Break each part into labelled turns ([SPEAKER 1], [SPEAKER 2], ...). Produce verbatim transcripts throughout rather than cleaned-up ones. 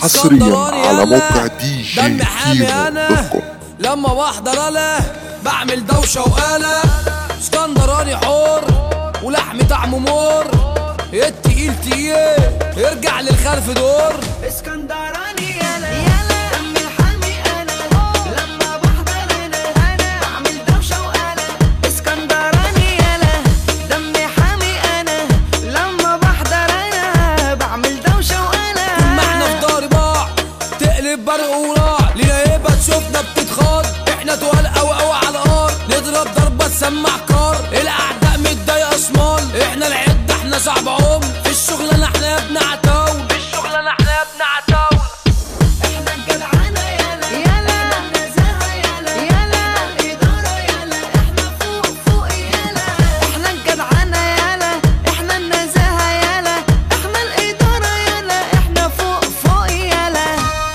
[SPEAKER 1] حصريا على موقع دي جي كيمو دوت كوم.
[SPEAKER 2] لما بحضر انا بعمل دوشه وقاله اسكندراني حور ولحم طعمه مور التقيل تقيل ارجع للخلف دور
[SPEAKER 3] اسكندراني يالا يالا دم الحامي انا لما بحضر انا انا بعمل دوشه وقاله اسكندراني يالا دم حامي انا لما بحضر انا بعمل دوشه وقاله
[SPEAKER 2] طول ما احنا في دار بعض تقلب برق وراع لينا هيبه تشوفنا بتتخاض احنا تقال قوي قوي على الارض نضرب ضربه تسمع كار الاعداء متضايقه شمال احنا العده احنا صعب عم في الشغلانه احنا يا ابن عتاول في الشغلانه احنا يا ابن عتاول
[SPEAKER 3] احنا الجدعانه يالا يالا احنا النزاهه يالا يالا الاداره يالا احنا فوق فوق يالا احنا الجدعانه يالا احنا النزاهه يالا احنا الاداره يالا احنا فوق فوق يالا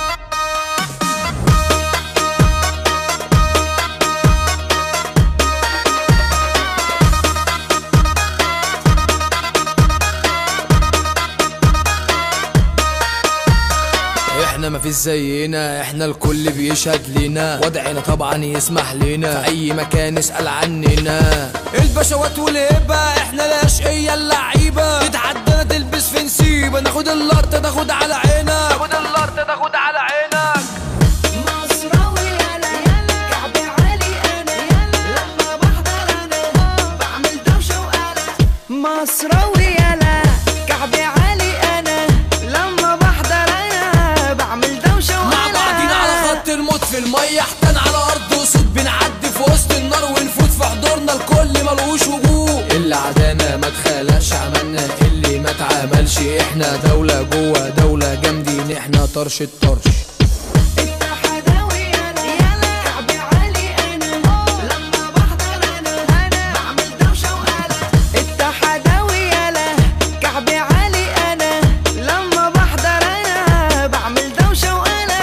[SPEAKER 2] احنا مفيش زينا احنا الكل بيشهد لينا وضعنا طبعا يسمح لينا في اي مكان اسأل عننا البشوات والهبة احنا الاشقية اللعيبة تتعدنا تلبس في نسيبة ناخد اللقطة تاخد على عينك ناخد اللقطة تاخد على عينك
[SPEAKER 3] مصراوي يالا يالا كعبي عالي انا يالا لما بحضر انا بعمل دوشه وقاله مصراوي يالا كعبي عالي انا لما بحضر انا بعمل دوشه وقاله
[SPEAKER 2] مع بعضينا على خط الموت في المية احتن على ارض وسود بنعدي في وسط النار ونفوت في حضورنا الكل ملوش وجود اللي عدانا ما تخلقش عملنا اللي ما اتعملش احنا دولة جوه دولة جامدين احنا طرش الطرش
[SPEAKER 3] التحداوي يالا يالا كعبي عالي انا لما بحضر انا انا بعمل دوشه وقاله التحداوي يالا كعبي عالي انا لما بحضر انا بعمل دوشه وقاله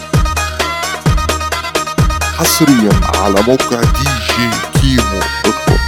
[SPEAKER 1] حصريا على موقع دي جي كيمو دوت كوم.